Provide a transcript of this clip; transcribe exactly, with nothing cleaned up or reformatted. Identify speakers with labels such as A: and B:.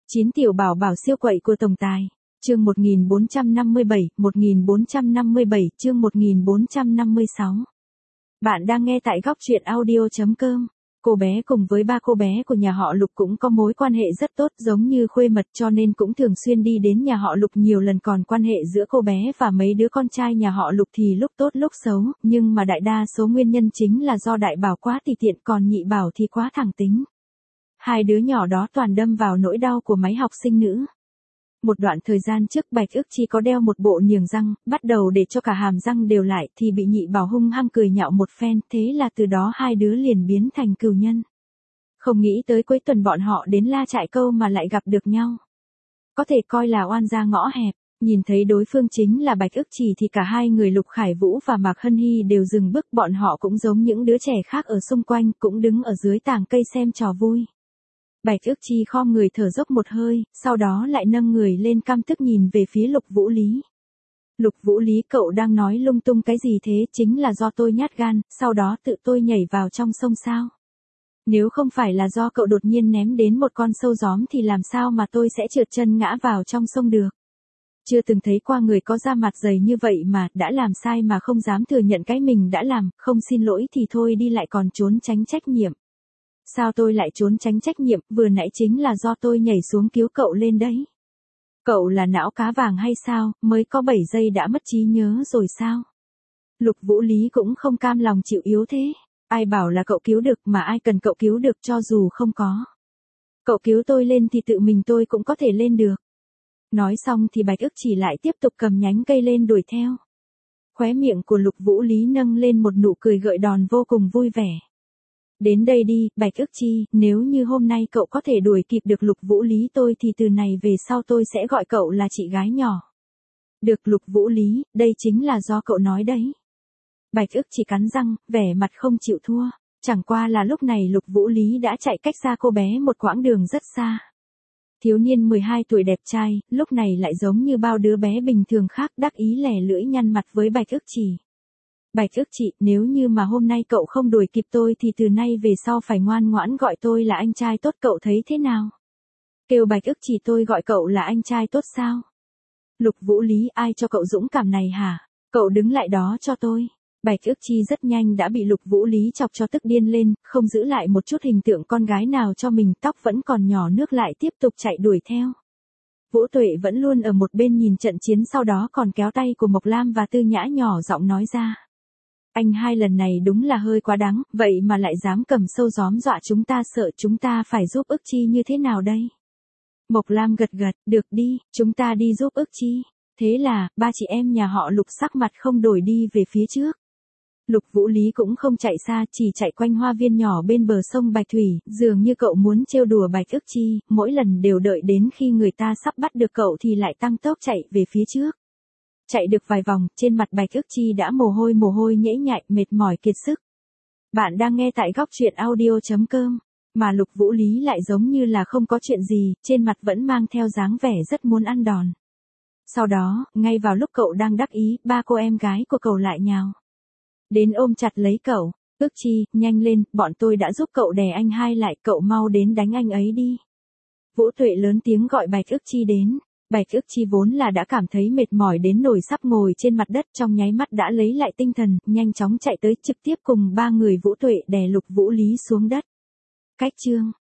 A: chín tiểu bảo bảo siêu quậy của tổng tài. Chương một nghìn bốn trăm năm mươi bảy, một nghìn bốn trăm năm mươi bảy, chương một nghìn bốn trăm năm mươi sáu. Bạn đang nghe tại góc truyện audio chấm com. Cô bé cùng với ba cô bé của nhà họ Lục cũng có mối quan hệ rất tốt, giống như khuê mật, cho nên cũng thường xuyên đi đến nhà họ Lục nhiều lần. Còn quan hệ giữa cô bé và mấy đứa con trai nhà họ Lục thì lúc tốt lúc xấu, nhưng mà đại đa số nguyên nhân chính là do đại bảo quá tùy tiện, còn nhị bảo thì quá thẳng tính. Hai đứa nhỏ đó toàn đâm vào nỗi đau của mấy học sinh nữ. Một đoạn thời gian trước Bạch Ước Chi có đeo một bộ niềng răng, bắt đầu để cho cả hàm răng đều lại thì bị nhị bảo hung hăng cười nhạo một phen, thế là từ đó hai đứa liền biến thành cừu nhân. Không nghĩ tới cuối tuần bọn họ đến La Trại Câu mà lại gặp được nhau. Có thể coi là oan gia ngõ hẹp, nhìn thấy đối phương chính là Bạch Ước Chi thì cả hai người Lục Khải Vũ và Mạc Hân Hy đều dừng bước, bọn họ cũng giống những đứa trẻ khác ở xung quanh, cũng đứng ở dưới tàng cây xem trò vui. Bạch Ước Chi khom người thở dốc một hơi, sau đó lại nâng người lên căm tức nhìn về phía Lục Vũ Lý. Lục Vũ Lý, cậu đang nói lung tung cái gì thế? Chính là do tôi nhát gan, sau đó tự tôi nhảy vào trong sông sao? Nếu không phải là do cậu đột nhiên ném đến một con sâu gióm thì làm sao mà tôi sẽ trượt chân ngã vào trong sông được? Chưa từng thấy qua người có da mặt dày như vậy mà, đã làm sai mà không dám thừa nhận cái mình đã làm, không xin lỗi thì thôi đi lại còn trốn tránh trách nhiệm. Sao tôi lại trốn tránh trách nhiệm, vừa nãy chính là do tôi nhảy xuống cứu cậu lên đấy. Cậu là não cá vàng hay sao, mới có bảy giây đã mất trí nhớ rồi sao? Lục Vũ Lý cũng không cam lòng chịu yếu thế. Ai bảo là cậu cứu được mà ai cần cậu cứu được cho dù không có. Cậu cứu tôi lên thì tự mình tôi cũng có thể lên được. Nói xong thì Bạch Ước Chỉ lại tiếp tục cầm nhánh cây lên đuổi theo. Khóe miệng của Lục Vũ Lý nâng lên một nụ cười gợi đòn vô cùng vui vẻ. Đến đây đi, Bạch Ước Chi, nếu như hôm nay cậu có thể đuổi kịp được Lục Vũ Lý tôi thì từ này về sau tôi sẽ gọi cậu là chị gái nhỏ. Được Lục Vũ Lý, đây chính là do cậu nói đấy. Bạch Ước Chỉ cắn răng, vẻ mặt không chịu thua. Chẳng qua là lúc này Lục Vũ Lý đã chạy cách xa cô bé một quãng đường rất xa. Thiếu niên mười hai tuổi đẹp trai, lúc này lại giống như bao đứa bé bình thường khác, đắc ý lẻ lưỡi nhăn mặt với Bạch Ước Chỉ. Bạch Ước Chị, nếu như mà hôm nay cậu không đuổi kịp tôi thì từ nay về sau phải ngoan ngoãn gọi tôi là anh trai tốt, cậu thấy thế nào? Kêu Bạch Ước Chỉ tôi gọi cậu là anh trai tốt sao? Lục Vũ Lý, ai cho cậu dũng cảm này hả? Cậu đứng lại đó cho tôi. Bạch Ước Chi rất nhanh đã bị Lục Vũ Lý chọc cho tức điên lên, không giữ lại một chút hình tượng con gái nào cho mình, tóc vẫn còn nhỏ nước lại tiếp tục chạy đuổi theo. Vũ Tuệ vẫn luôn ở một bên nhìn trận chiến, sau đó còn kéo tay của Mộc Lam và Tư Nhã nhỏ giọng nói ra. Anh hai lần này đúng là hơi quá đáng, vậy mà lại dám cầm sâu gióm dọa chúng ta, sợ chúng ta phải giúp Ước Chi như thế nào đây? Mộc Lam gật gật, được đi, chúng ta đi giúp Ước Chi. Thế là, ba chị em nhà họ Lục sắc mặt không đổi đi về phía trước. Lục Vũ Lý cũng không chạy xa, chỉ chạy quanh hoa viên nhỏ bên bờ sông Bạch Thủy, dường như cậu muốn trêu đùa Bạch Ước Chi, mỗi lần đều đợi đến khi người ta sắp bắt được cậu thì lại tăng tốc chạy về phía trước. Chạy được vài vòng, trên mặt Bạch Ước Chi đã mồ hôi mồ hôi nhễ nhại, mệt mỏi kiệt sức. Bạn đang nghe tại góc truyện audio chấm com, mà Lục Vũ Lý lại giống như là không có chuyện gì, trên mặt vẫn mang theo dáng vẻ rất muốn ăn đòn. Sau đó, ngay vào lúc cậu đang đắc ý, ba cô em gái của cậu lại nhào đến ôm chặt lấy cậu. Ước Chi, nhanh lên, bọn tôi đã giúp cậu đè anh hai lại, cậu mau đến đánh anh ấy đi. Vũ Tuệ lớn tiếng gọi Bạch Ước Chi đến. Bạch Ước Chi vốn là đã cảm thấy mệt mỏi đến nỗi sắp ngồi trên mặt đất, trong nháy mắt đã lấy lại tinh thần, nhanh chóng chạy tới, trực tiếp cùng ba người Vũ Tuệ đè Lục Vũ Lý xuống đất. Cách chương